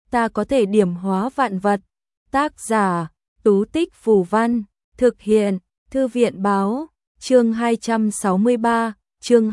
ta có thể điểm hóa vạn vật. Tác giả, Tú Tích Phù Văn, thực hiện, Thư viện Báo, chương 263, chương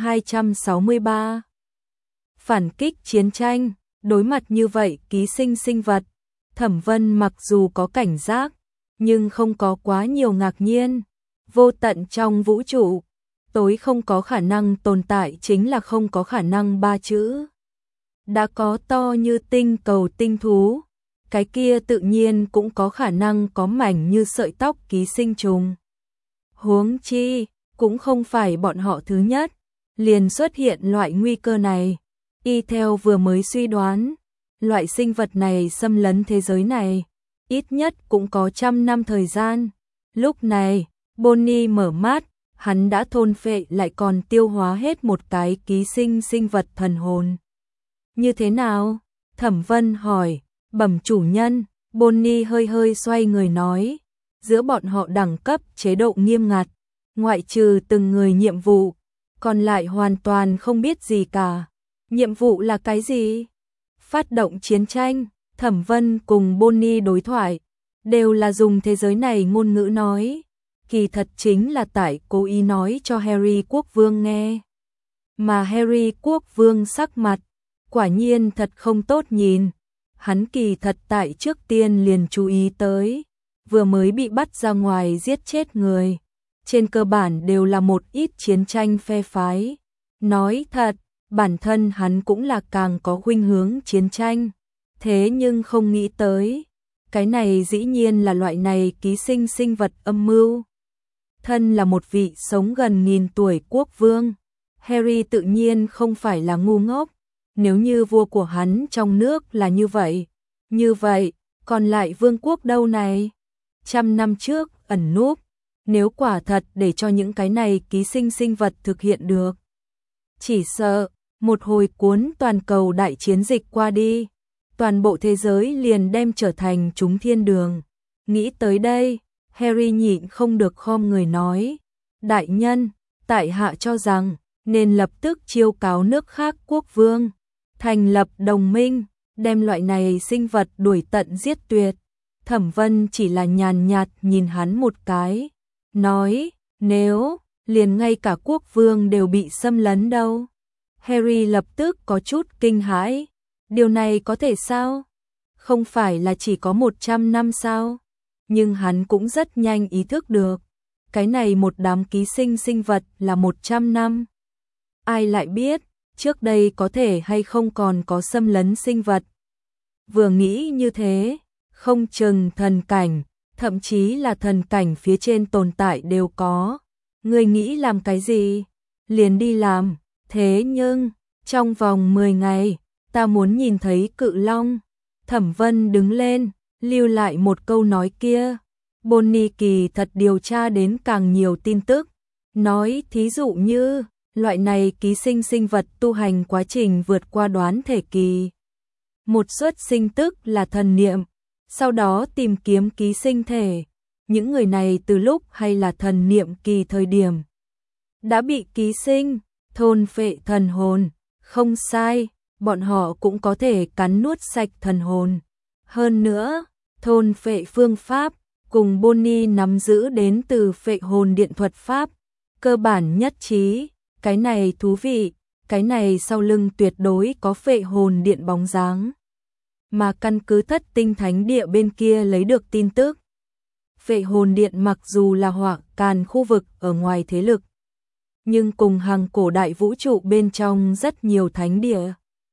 263. Phản kích chiến tranh, đối mặt như vậy ký sinh sinh vật, Thẩm Vân mặc dù có cảnh giác, nhưng không có quá nhiều ngạc nhiên. Vô tận trong vũ trụ, tối không có khả năng tồn tại chính là không có khả năng ba chữ. Đã có to như tinh cầu tinh thú, cái kia tự nhiên cũng có khả năng có mảnh như sợi tóc ký sinh trùng. Huống chi, cũng không phải bọn họ thứ nhất, liền xuất hiện loại nguy cơ này. Y theo vừa mới suy đoán, loại sinh vật này xâm lấn thế giới này, ít nhất cũng có 100 năm thời gian. Lúc này, Bonnie mở mắt, hắn đã thôn phệ lại còn tiêu hóa hết một cái ký sinh sinh vật thần hồn. Như thế nào? Thẩm Vân hỏi. Bẩm chủ nhân, Bonnie hơi hơi xoay người nói, giữa bọn họ đẳng cấp chế độ nghiêm ngặt, ngoại trừ từng người nhiệm vụ, còn lại hoàn toàn không biết gì cả. Nhiệm vụ là cái gì? Phát động chiến tranh. Thẩm Vân cùng Bonnie đối thoại, đều là dùng thế giới này ngôn ngữ nói, kỳ thật chính là tại cố ý nói cho Harry Quốc Vương nghe. Mà Harry Quốc Vương sắc mặt, quả nhiên thật không tốt nhìn. Hắn kỳ thật tại trước tiên liền chú ý tới, vừa mới bị bắt ra ngoài giết chết người, trên cơ bản đều là một ít chiến tranh phe phái. Nói thật, bản thân hắn cũng là càng có khuynh hướng chiến tranh, thế nhưng không nghĩ tới, cái này dĩ nhiên là loại này ký sinh sinh vật âm mưu. Thân là một vị sống gần 1000 tuổi quốc vương, Harry tự nhiên không phải là ngu ngốc. Nếu như vua của hắn trong nước là như vậy, còn lại vương quốc đâu này? 100 năm trước ẩn núp, nếu quả thật để cho những cái này ký sinh sinh vật thực hiện được, chỉ sợ một hồi cuốn toàn cầu đại chiến dịch qua đi, toàn bộ thế giới liền đem trở thành chúng thiên đường. Nghĩ tới đây, Harry nhịn không được khom người nói, đại nhân, tại hạ cho rằng nên lập tức chiêu cáo nước khác quốc vương, thành lập đồng minh, đem loại này sinh vật đuổi tận giết tuyệt. Thẩm Vân chỉ là nhàn nhạt nhìn hắn một cái, nói, nếu liền ngay cả quốc vương đều bị xâm lấn đâu? Harry lập tức có chút kinh hãi, điều này có thể sao? Không phải là chỉ có 100 năm sao? Nhưng hắn cũng rất nhanh ý thức được, cái này một đám ký sinh sinh vật là 100 năm. Ai lại biết, trước đây có thể hay không còn có xâm lấn sinh vật. Vừa nghĩ như thế, không chừng thần cảnh, thậm chí là thần cảnh phía trên tồn tại đều có. Người nghĩ làm cái gì? Liền đi làm. Thế nhưng, trong vòng 10 ngày, ta muốn nhìn thấy cự long. Thẩm Vân đứng lên, lưu lại một câu nói kia. Bonnie kỳ thật điều tra đến càng nhiều tin tức. Nói thí dụ như, loại này ký sinh sinh vật tu hành quá trình vượt qua đoán thể kỳ. Một suất sinh tức là thần niệm, sau đó tìm kiếm ký sinh thể. Những người này từ lúc hay là thần niệm kỳ thời điểm đã bị ký sinh, thôn phệ thần hồn. Không sai, bọn họ cũng có thể cắn nuốt sạch thần hồn. Hơn nữa, thôn phệ phương pháp cùng Bonnie nắm giữ đến từ phệ hồn điện thuật pháp, cơ bản nhất trí. Cái này thú vị, cái này sau lưng tuyệt đối có phệ hồn điện bóng dáng. Mà căn cứ Thất Tinh Thánh Địa bên kia lấy được tin tức, phệ hồn điện mặc dù là Hỏa Càn khu vực ở ngoài thế lực, nhưng cùng hàng cổ đại vũ trụ bên trong rất nhiều thánh địa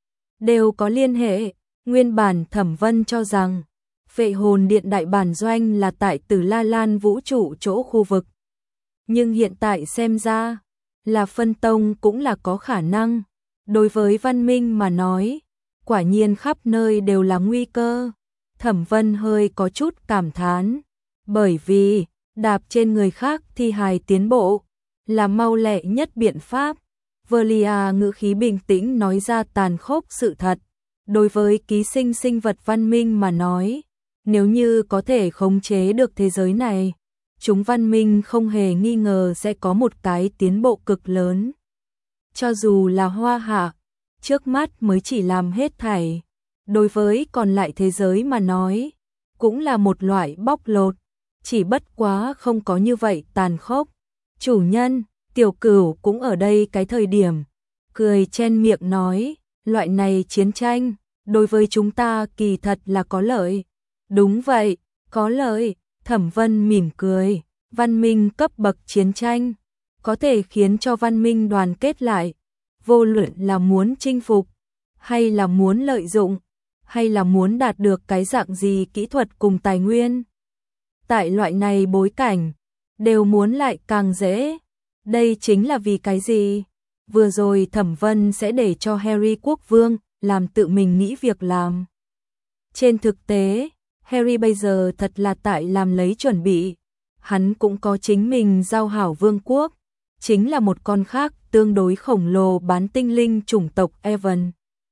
đều có liên hệ. Nguyên bản Thẩm Vân cho rằng phệ hồn điện đại bản doanh là tại Tử La Lan vũ trụ chỗ khu vực, nhưng hiện tại xem ra là phân tông cũng là có khả năng. Đối với văn minh mà nói, quả nhiên khắp nơi đều là nguy cơ. Thẩm Vân hơi có chút cảm thán, bởi vì đạp trên người khác thi hài tiến bộ là mau lẹ nhất biện pháp. Velia ngữ khí bình tĩnh nói ra tàn khốc sự thật. Đối với ký sinh sinh vật văn minh mà nói, nếu như có thể khống chế được thế giới này, chúng văn minh không hề nghi ngờ sẽ có một cái tiến bộ cực lớn. Cho dù là Hoa Hạ, trước mắt mới chỉ làm hết thảy đối với còn lại thế giới mà nói, cũng là một loại bóc lột, chỉ bất quá không có như vậy tàn khốc. Chủ nhân, Tiểu Cửu cũng ở đây cái thời điểm, cười chen miệng nói, loại này chiến tranh, đối với chúng ta kỳ thật là có lợi. Đúng vậy, có lợi, Thẩm Vân mỉm cười, văn minh cấp bậc chiến tranh, có thể khiến cho văn minh đoàn kết lại, vô luận là muốn chinh phục, hay là muốn lợi dụng, hay là muốn đạt được cái dạng gì kỹ thuật cùng tài nguyên. Tại loại này bối cảnh, đều muốn lại càng dễ. Đây chính là vì cái gì? Vừa rồi Thẩm Vân sẽ để cho Harry Quốc Vương làm tự mình nghĩ việc làm. Trên thực tế, Harry bây giờ thật là tại làm lấy chuẩn bị. Hắn cũng có chính mình giao hảo vương quốc, chính là một con khác tương đối khổng lồ bán tinh linh chủng tộc Evan.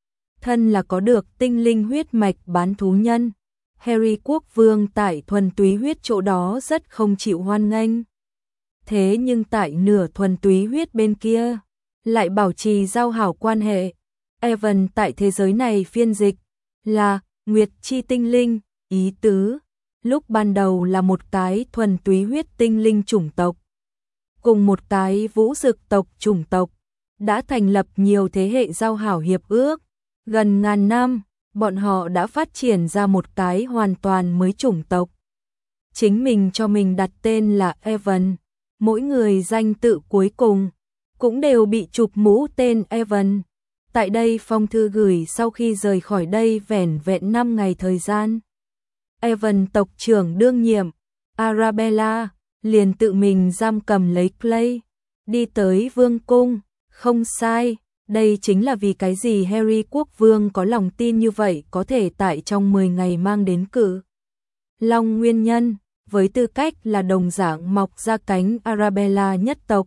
Thân là có được tinh linh huyết mạch bán thú nhân. Harry Quốc Vương tại thuần túy huyết chỗ đó rất không chịu hoan nghênh. Thế nhưng tại nửa thuần túy huyết bên kia, lại bảo trì giao hảo quan hệ. Evan tại thế giới này phiên dịch là Nguyệt Chi Tinh Linh, ý tứ lúc ban đầu là một cái thuần túy huyết tinh linh chủng tộc, cùng một cái vũ dực tộc chủng tộc, đã thành lập nhiều thế hệ giao hảo hiệp ước. Gần ngàn năm, bọn họ đã phát triển ra một cái hoàn toàn mới chủng tộc. Chính mình cho mình đặt tên là Evan, mỗi người danh tự cuối cùng cũng đều bị chụp mũ tên Evan. Tại đây phong thư gửi sau khi rời khỏi đây vẻn vẹn 5 ngày thời gian. Evan tộc trưởng đương nhiệm, Arabella, liền tự mình giam cầm lấy Clay, đi tới vương cung. Không sai, đây chính là vì cái gì Harry Quốc Vương có lòng tin như vậy có thể tại trong 10 ngày mang đến Cự Long nguyên nhân, với tư cách là đồng dạng mọc ra cánh Arabella nhất tộc.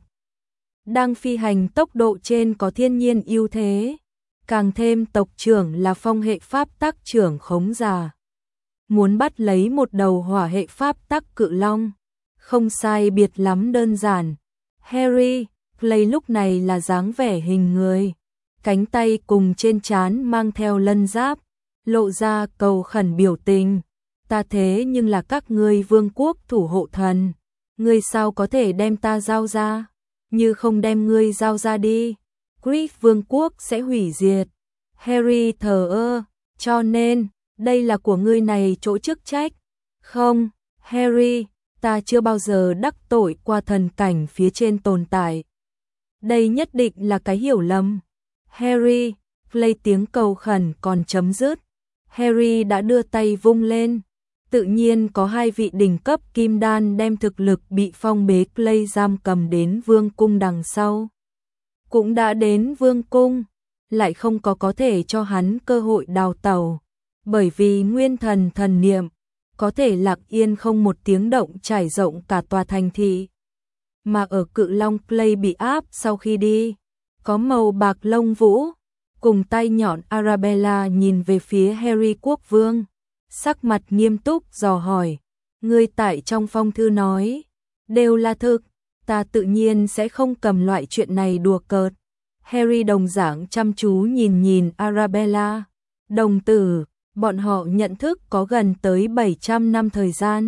Đang phi hành tốc độ trên có thiên nhiên ưu thế, càng thêm tộc trưởng là phong hệ pháp tắc trưởng khống giả. Muốn bắt lấy một đầu hỏa hệ pháp tắc cự long, không sai biệt lắm đơn giản. Harry, Clay lúc này là dáng vẻ hình người, cánh tay cùng trên trán mang theo lân giáp, lộ ra cầu khẩn biểu tình. Ta thế nhưng là các ngươi vương quốc thủ hộ thần, ngươi sao có thể đem ta giao ra? Như không đem ngươi giao ra đi, Griff vương quốc sẽ hủy diệt. Harry thờ ơ, cho nên, đây là của ngươi này chỗ chức trách. Không, Harry, ta chưa bao giờ đắc tội qua thần cảnh phía trên tồn tại. Đây nhất định là cái hiểu lầm. Harry, Clay tiếng cầu khẩn còn chấm dứt. Harry đã đưa tay vung lên. Tự nhiên có 2 vị đỉnh cấp kim đan đem thực lực bị phong bế Clay giam cầm đến vương cung đằng sau. Cũng đã đến vương cung, lại không có thể cho hắn cơ hội đào tẩu, bởi vì nguyên thần thần niệm có thể lặng yên không một tiếng động trải rộng cả tòa thành thị. Mà ở Cự Long Clay bị áp sau khi đi, có màu bạc lông vũ, cùng tay nhọn Arabella nhìn về phía Harry Quốc Vương, sắc mặt nghiêm túc dò hỏi, ngươi tại trong phong thư nói, đều là thực, ta tự nhiên sẽ không cầm loại chuyện này đùa cợt. Harry đồng dạng chăm chú nhìn Arabella, đồng tử, bọn họ nhận thức có gần tới 700 năm thời gian.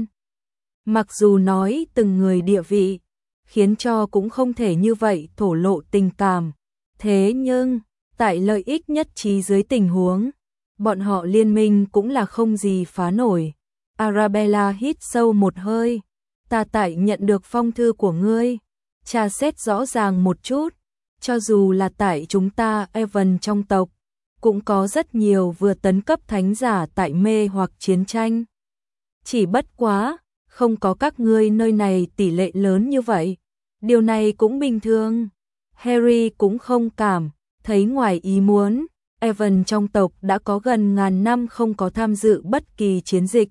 Mặc dù nói từng người địa vị, khiến cho cũng không thể như vậy thổ lộ tình cảm. Thế nhưng, tại lợi ích nhất trí dưới tình huống, bọn họ liên minh cũng là không gì phá nổi. Arabella hít sâu một hơi, ta tại nhận được phong thư của ngươi, tra xét rõ ràng một chút, cho dù là tại chúng ta Evan trong tộc, cũng có rất nhiều vừa tấn cấp thánh giả tại mê hoặc chiến tranh. Chỉ bất quá, không có các ngươi nơi này tỷ lệ lớn như vậy. Điều này cũng bình thường. Harry cũng không cảm thấy ngoài ý muốn. Evan trong tộc đã có gần ngàn năm không có tham dự bất kỳ chiến dịch.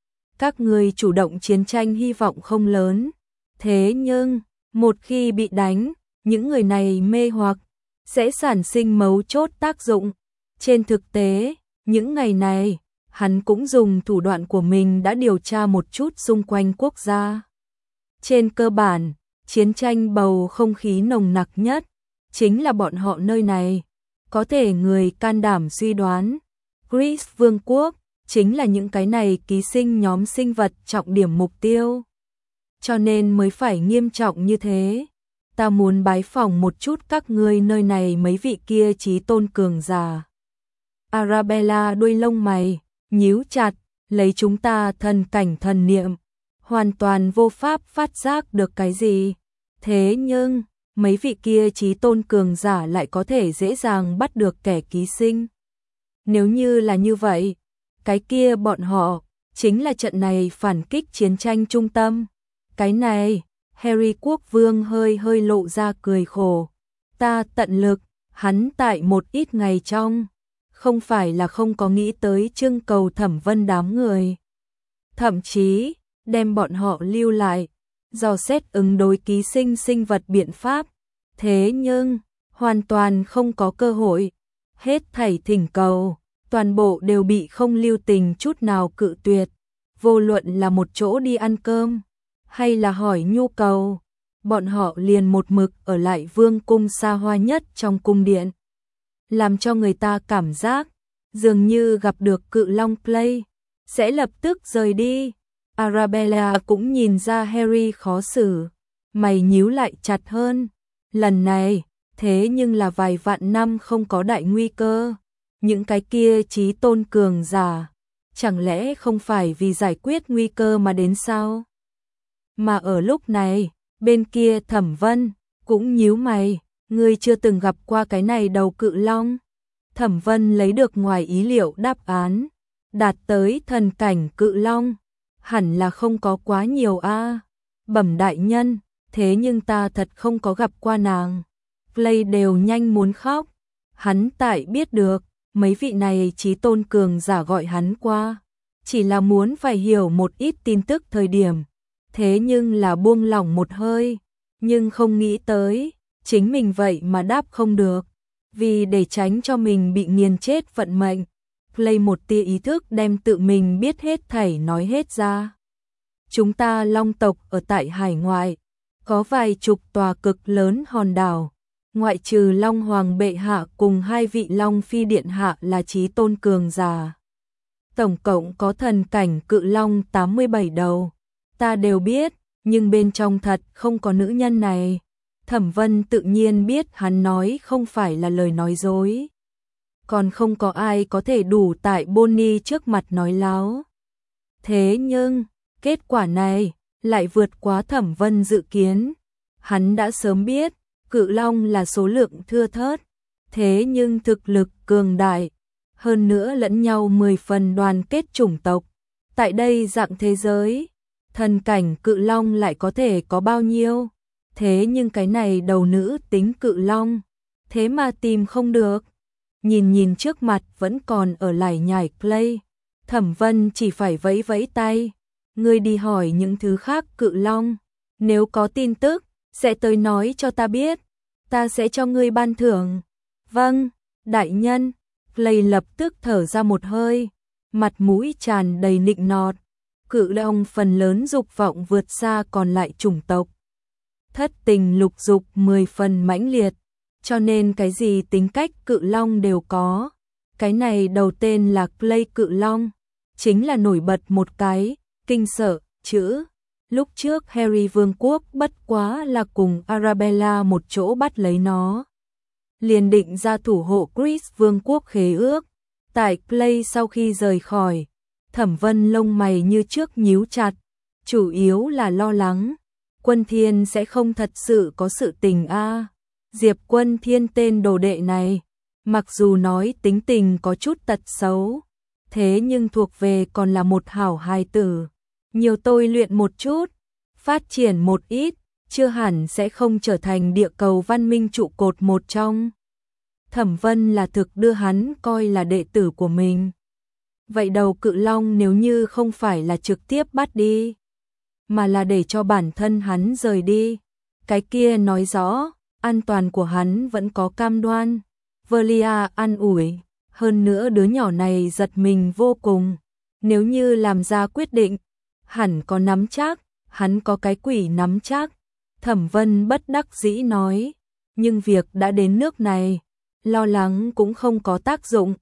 Các ngươi chủ động chiến tranh hy vọng không lớn. Thế nhưng, một khi bị đánh, những người này mê hoặc, sẽ sản sinh mấu chốt tác dụng. Trên thực tế, những ngày này, hắn cũng dùng thủ đoạn của mình đã điều tra một chút xung quanh quốc gia. Trên cơ bản, chiến tranh bầu không khí nồng nặc nhất, chính là bọn họ nơi này. Có thể người can đảm suy đoán, Greece Vương quốc, chính là những cái này ký sinh nhóm sinh vật trọng điểm mục tiêu. Cho nên mới phải nghiêm trọng như thế. Ta muốn bái phỏng một chút các ngươi nơi này mấy vị kia chí tôn cường giả. Arabella đuôi lông mày nhíu chặt, lấy chúng ta thần cảnh thần niệm, hoàn toàn vô pháp phát giác được cái gì. Thế nhưng, mấy vị kia chí tôn cường giả lại có thể dễ dàng bắt được kẻ ký sinh. Nếu như là như vậy, cái kia bọn họ chính là trận này phản kích chiến tranh trung tâm. Cái này, Harry quốc vương hơi lộ ra cười khổ. Ta tận lực, hắn tại một ít ngày trong, không phải là không có nghĩ tới trưng cầu Thẩm Vân đám người. Thậm chí, đem bọn họ lưu lại, dò xét ứng đối ký sinh sinh vật biện pháp. Thế nhưng, hoàn toàn không có cơ hội. Hết thảy thỉnh cầu, toàn bộ đều bị không lưu tình chút nào cự tuyệt. Vô luận là một chỗ đi ăn cơm, hay là hỏi nhu cầu, bọn họ liền một mực ở lại vương cung xa hoa nhất trong cung điện. Làm cho người ta cảm giác, dường như gặp được cự long Play, sẽ lập tức rời đi. Arabella cũng nhìn ra Harry khó xử, mày nhíu lại chặt hơn. Lần này, thế nhưng là vài vạn năm không có đại nguy cơ. Những cái kia chí tôn cường giả, chẳng lẽ không phải vì giải quyết nguy cơ mà đến sao? Mà ở lúc này, bên kia Thẩm Vân cũng nhíu mày, ngươi chưa từng gặp qua cái này đầu cự long. Thẩm Vân lấy được ngoài ý liệu đáp án, đạt tới thần cảnh cự long, hẳn là không có quá nhiều a. Bẩm đại nhân, thế nhưng ta thật không có gặp qua nàng. Play đều nhanh muốn khóc, hắn tại biết được, mấy vị này chí tôn cường giả gọi hắn qua, chỉ là muốn phải hiểu một ít tin tức thời điểm. Thế nhưng là buông lỏng một hơi, nhưng không nghĩ tới, chính mình vậy mà đáp không được. Vì để tránh cho mình bị nghiền chết vận mệnh, Play một tia ý thức đem tự mình biết hết thảy nói hết ra. Chúng ta long tộc ở tại hải ngoại, có vài chục tòa cực lớn hòn đảo, ngoại trừ Long Hoàng bệ hạ cùng hai vị Long Phi điện hạ là chí tôn cường giả. Tổng cộng có thần cảnh cự long 87 đầu. Ta đều biết, nhưng bên trong thật không có nữ nhân này. Thẩm Vân tự nhiên biết hắn nói không phải là lời nói dối. Còn không có ai có thể đủ tại Bonnie trước mặt nói láo. Thế nhưng, kết quả này lại vượt quá Thẩm Vân dự kiến. Hắn đã sớm biết, cự long là số lượng thưa thớt, thế nhưng thực lực cường đại, hơn nữa lẫn nhau 10 phần đoàn kết chủng tộc. Tại đây dạng thế giới, thần cảnh cự long lại có thể có bao nhiêu? Thế nhưng cái này đầu nữ tính cự long, thế mà tìm không được. Nhìn trước mặt vẫn còn ở lải nhải Play, Thẩm Vân chỉ phải vẫy vẫy tay. Ngươi đi hỏi những thứ khác cự long, nếu có tin tức, sẽ tới nói cho ta biết, ta sẽ cho ngươi ban thưởng. Vâng, đại nhân. Play lập tức thở ra một hơi, mặt mũi tràn đầy nịnh nọt. Cự long phần lớn dục vọng vượt xa còn lại chủng tộc. Thất tình lục dục 10 phần mãnh liệt, cho nên cái gì tính cách cự long đều có. Cái này đầu tên là Play cự long, chính là nổi bật một cái, kinh sợ, chữ. Lúc trước Harry vương quốc bất quá là cùng Arabella một chỗ bắt lấy nó. Liền định ra thủ hộ Greece vương quốc khế ước. Tại Play sau khi rời khỏi, Thẩm Vân lông mày như trước nhíu chặt, chủ yếu là lo lắng. Quân Thiên sẽ không thật sự có sự tình a. Diệp Quân Thiên tên đồ đệ này, mặc dù nói tính tình có chút tật xấu, thế nhưng thuộc về còn là một hảo hài tử. Nhiều tôi luyện một chút, phát triển một ít, chưa hẳn sẽ không trở thành địa cầu văn minh trụ cột một trong. Thẩm Vân là thực đưa hắn coi là đệ tử của mình. Vậy đầu cự long nếu như không phải là trực tiếp bắt đi, mà là để cho bản thân hắn rời đi, cái kia nói rõ, an toàn của hắn vẫn có cam đoan. Velia an ủi, hơn nữa đứa nhỏ này giật mình vô cùng. Nếu như làm ra quyết định, hẳn có nắm chắc, hắn có cái quỷ nắm chắc. Thẩm Vân bất đắc dĩ nói, nhưng việc đã đến nước này, lo lắng cũng không có tác dụng.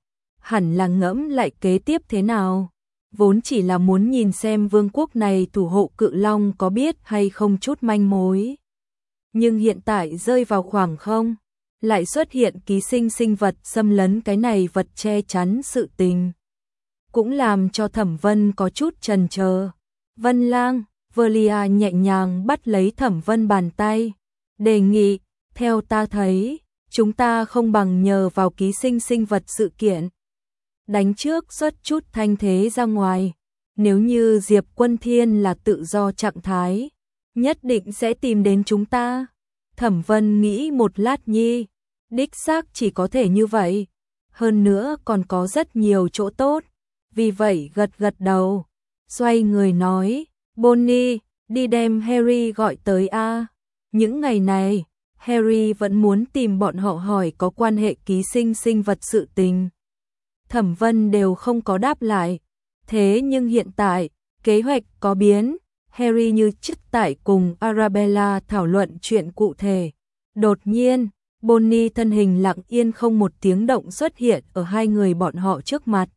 hẳn là ngẫm lại kế tiếp thế nào. Vốn chỉ là muốn nhìn xem vương quốc này thủ hộ cự long có biết hay không chút manh mối. Nhưng hiện tại rơi vào khoảng không, lại xuất hiện ký sinh sinh vật xâm lấn cái này vật che chắn sự tình. Cũng làm cho Thẩm Vân có chút chần chờ. Vân Lang, Velia nhẹ nhàng bắt lấy Thẩm Vân bàn tay, đề nghị, theo ta thấy, chúng ta không bằng nhờ vào ký sinh sinh vật sự kiện. Đánh trước xuất chút thanh thế ra ngoài, nếu như Diệp Quân Thiên là tự do trạng thái, nhất định sẽ tìm đến chúng ta. Thẩm Vân nghĩ một lát nhi, đích xác chỉ có thể như vậy, hơn nữa còn có rất nhiều chỗ tốt, vì vậy gật gật đầu, xoay người nói, Bonnie, đi đem Harry gọi tới a. Những ngày này, Harry vẫn muốn tìm bọn họ hỏi có quan hệ ký sinh sinh vật sự tình. Thẩm Vân đều không có đáp lại, thế nhưng hiện tại, kế hoạch có biến, Harry như chức tại cùng Arabella thảo luận chuyện cụ thể. Đột nhiên, Bonnie thân hình lặng yên không một tiếng động xuất hiện ở hai người bọn họ trước mặt.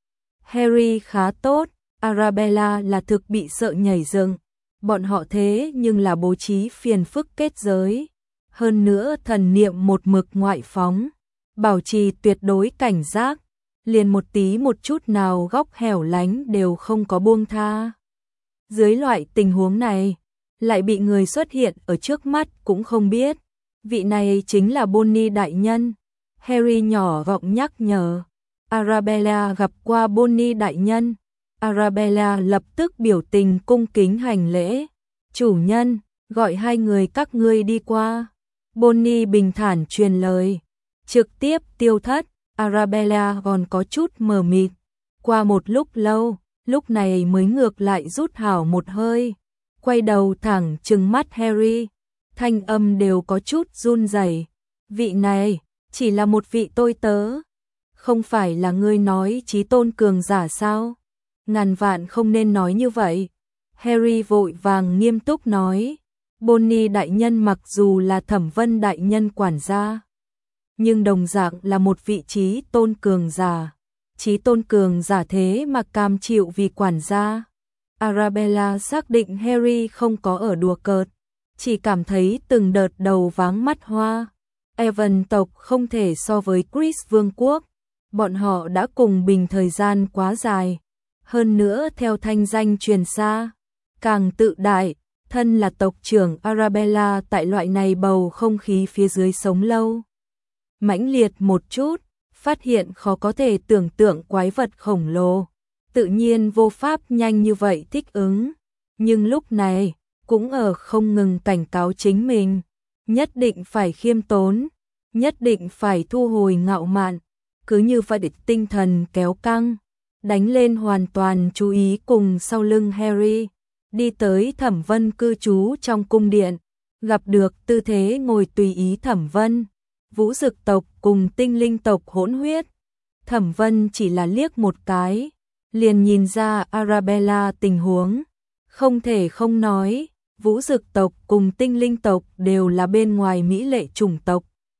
Harry khá tốt, Arabella là thực bị sợ nhảy dựng. Bọn họ thế nhưng là bố trí phiền phức kết giới. Hơn nữa thần niệm một mực ngoại phóng, bảo trì tuyệt đối cảnh giác, liền một tí một chút nào góc hẻo lánh đều không có buông tha. Dưới loại tình huống này, lại bị người xuất hiện ở trước mắt cũng không biết. Vị này chính là Bonnie đại nhân. Harry nhỏ giọng nhắc nhở. Arabella gặp qua Bonnie đại nhân. Arabella lập tức biểu tình cung kính hành lễ. Chủ nhân, gọi hai người các ngươi đi qua. Bonnie bình thản truyền lời. Trực tiếp tiêu thất. Arabella còn có chút mờ mịt. Qua một lúc lâu, lúc này mới ngược lại rút hảo một hơi. Quay đầu thẳng trừng mắt Harry. Thanh âm đều có chút run rẩy. Vị này, chỉ là một vị tôi tớ. Không phải là ngươi nói chí tôn cường giả sao? Ngàn vạn không nên nói như vậy. Harry vội vàng nghiêm túc nói. Bonnie đại nhân mặc dù là Thẩm Vân đại nhân quản gia, nhưng đồng dạng là một vị chí tôn cường giả. Chí tôn cường giả thế mà cam chịu vì quản gia. Arabella xác định Harry không có ở đùa cợt, chỉ cảm thấy từng đợt đầu váng mắt hoa. Evan tộc không thể so với Chris vương quốc, bọn họ đã cùng bình thời gian quá dài. Hơn nữa theo thanh danh truyền xa, càng tự đại, thân là tộc trưởng Arabella tại loại này bầu không khí phía dưới sống lâu. Mãnh liệt một chút, phát hiện khó có thể tưởng tượng quái vật khổng lồ, tự nhiên vô pháp nhanh như vậy thích ứng. Nhưng lúc này, cũng ở không ngừng cảnh cáo chính mình, nhất định phải khiêm tốn, nhất định phải thu hồi ngạo mạn, cứ như vậy để tinh thần kéo căng, đánh lên hoàn toàn chú ý cùng sau lưng Harry, đi tới Thẩm Vân cư trú trong cung điện, gặp được tư thế ngồi tùy ý Thẩm Vân, Vũ Dực tộc cùng Tinh Linh tộc hỗn huyết. Thẩm Vân chỉ là liếc một cái, liền nhìn ra Arabella tình huống, không thể không nói, Vũ Dực tộc cùng Tinh Linh tộc đều là bên ngoài mỹ lệ chủng tộc,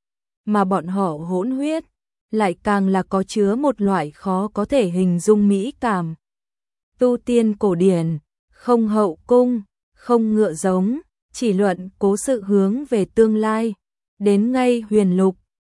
mà bọn họ hỗn huyết lại càng là có chứa một loại khó có thể hình dung mỹ cảm. Tu tiên cổ điển, không hậu cung, không ngựa giống, chỉ luận cố sự hướng về tương lai, đến ngay huyền lục,